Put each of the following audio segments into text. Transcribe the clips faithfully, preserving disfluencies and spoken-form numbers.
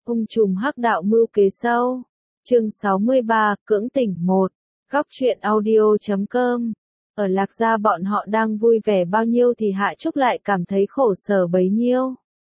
Ung trùm hắc đạo mưu kế sâu. Chương sáu mươi ba, cưỡng tỉnh một. Góc truyện audio chấm com. Ở Lạc Gia bọn họ đang vui vẻ bao nhiêu thì Hạ Trúc lại cảm thấy khổ sở bấy nhiêu.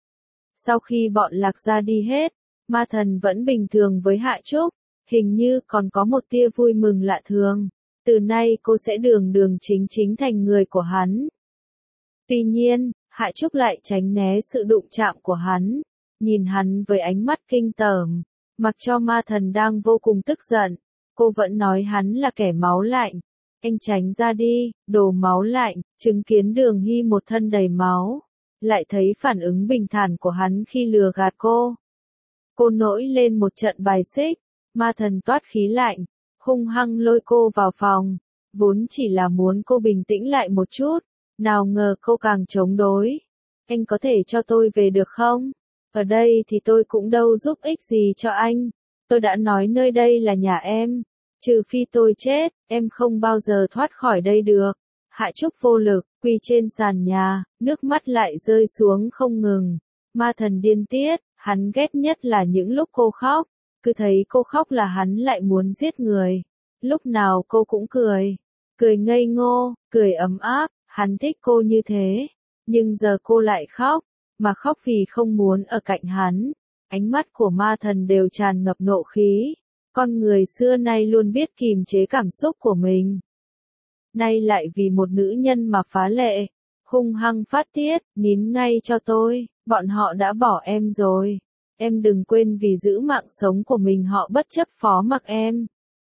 Sau khi bọn Lạc Gia đi hết, Ma Thần vẫn bình thường với Hạ Trúc, hình như còn có một tia vui mừng lạ thường. Từ nay cô sẽ đường đường chính chính thành người của hắn. Tuy nhiên, Hạ Trúc lại tránh né sự đụng chạm của hắn, nhìn hắn với ánh mắt kinh tởm. Mặc cho Ma Thần đang vô cùng tức giận, cô vẫn nói hắn là kẻ máu lạnh. Anh tránh ra đi, đồ máu lạnh. Chứng kiến Đường Hy một thân đầy máu, lại thấy phản ứng bình thản của hắn khi lừa gạt cô. Cô nổi lên một trận bài xích, Ma Thần toát khí lạnh, hung hăng lôi cô vào phòng, vốn chỉ là muốn cô bình tĩnh lại một chút, nào ngờ cô càng chống đối. Anh có thể cho tôi về được không? Ở đây thì tôi cũng đâu giúp ích gì cho anh. Tôi đã nói nơi đây là nhà em. Trừ phi tôi chết, em không bao giờ thoát khỏi đây được. Hạ Trúc vô lực, quỳ trên sàn nhà, nước mắt lại rơi xuống không ngừng. Ma Thần điên tiết, hắn ghét nhất là những lúc cô khóc. Cứ thấy cô khóc là hắn lại muốn giết người. Lúc nào cô cũng cười. Cười ngây ngô, cười ấm áp, hắn thích cô như thế. Nhưng giờ cô lại khóc, mà khóc vì không muốn ở cạnh hắn. Ánh mắt của Ma Thần đều tràn ngập nộ khí. Con người xưa nay luôn biết kìm chế cảm xúc của mình. Nay lại vì một nữ nhân mà phá lệ, hung hăng phát tiết, nín ngay cho tôi, bọn họ đã bỏ em rồi. Em đừng quên vì giữ mạng sống của mình họ bất chấp phó mặc em.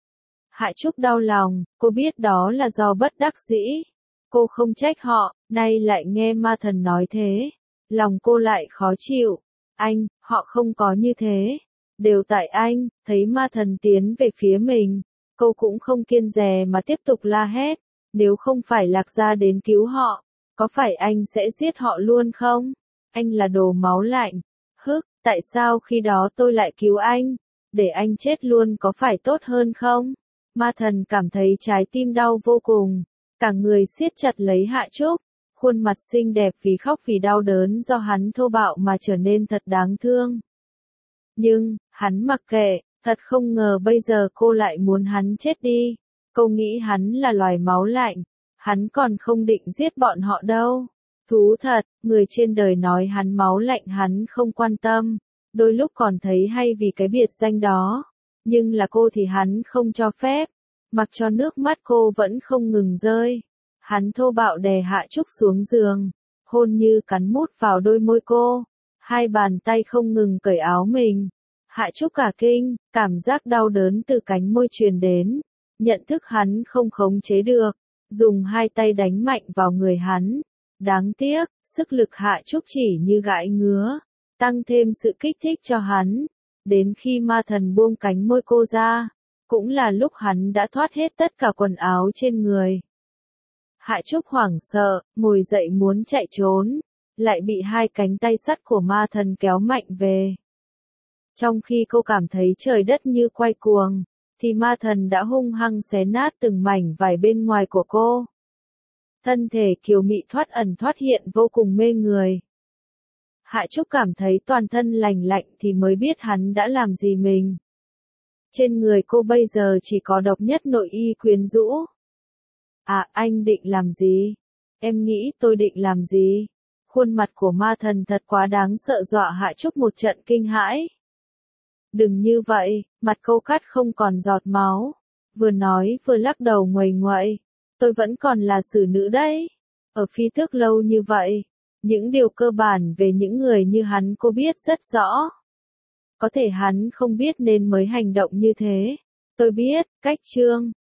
Hạ Trúc đau lòng, cô biết đó là do bất đắc dĩ. Cô không trách họ, nay lại nghe Ma Thần nói thế. Lòng cô lại khó chịu. Anh, họ không có như thế. Đều tại anh. Thấy Ma Thần tiến về phía mình, cô cũng không kiêng dè mà tiếp tục la hét. Nếu không phải Lạc Gia đến cứu họ, có phải anh sẽ giết họ luôn không? Anh là đồ máu lạnh. Hức, tại sao khi đó tôi lại cứu anh? Để anh chết luôn có phải tốt hơn không? Ma Thần cảm thấy trái tim đau vô cùng. Cả người siết chặt lấy Hạ Trúc. Khuôn mặt xinh đẹp vì khóc vì đau đớn do hắn thô bạo mà trở nên thật đáng thương. Nhưng, hắn mặc kệ, thật không ngờ bây giờ cô lại muốn hắn chết đi. Cô nghĩ hắn là loài máu lạnh, hắn còn không định giết bọn họ đâu. Thú thật, người trên đời nói hắn máu lạnh hắn không quan tâm, đôi lúc còn thấy hay vì cái biệt danh đó. Nhưng là cô thì hắn không cho phép, mặc cho nước mắt cô vẫn không ngừng rơi. Hắn thô bạo đè Hạ Trúc xuống giường, hôn như cắn mút vào đôi môi cô, hai bàn tay không ngừng cởi áo mình. Hạ Trúc cả kinh, cảm giác đau đớn từ cánh môi truyền đến, nhận thức hắn không khống chế được, dùng hai tay đánh mạnh vào người hắn. Đáng tiếc, sức lực Hạ Trúc chỉ như gãi ngứa, tăng thêm sự kích thích cho hắn. Đến khi Ma Thần buông cánh môi cô ra, cũng là lúc hắn đã thoát hết tất cả quần áo trên người. Hạ Trúc hoảng sợ, ngồi dậy muốn chạy trốn, lại bị hai cánh tay sắt của Ma Thần kéo mạnh về. Trong khi cô cảm thấy trời đất như quay cuồng, thì Ma Thần đã hung hăng xé nát từng mảnh vải bên ngoài của cô. Thân thể kiều mị thoát ẩn thoát hiện vô cùng mê người. Hạ Trúc cảm thấy toàn thân lành lạnh thì mới biết hắn đã làm gì mình. Trên người cô bây giờ chỉ có độc nhất nội y quyến rũ. À, anh định làm gì? Em nghĩ tôi định làm gì? Khuôn mặt của Ma Thần thật quá đáng sợ dọa Hạ Trúc một trận kinh hãi. Đừng như vậy, mặt cô cắt không còn giọt máu. Vừa nói vừa lắc đầu nguầy nguậy. Tôi vẫn còn là xử nữ đấy. Ở Phi Tước lâu như vậy, những điều cơ bản về những người như hắn cô biết rất rõ. Có thể hắn không biết nên mới hành động như thế. Tôi biết, cách chương.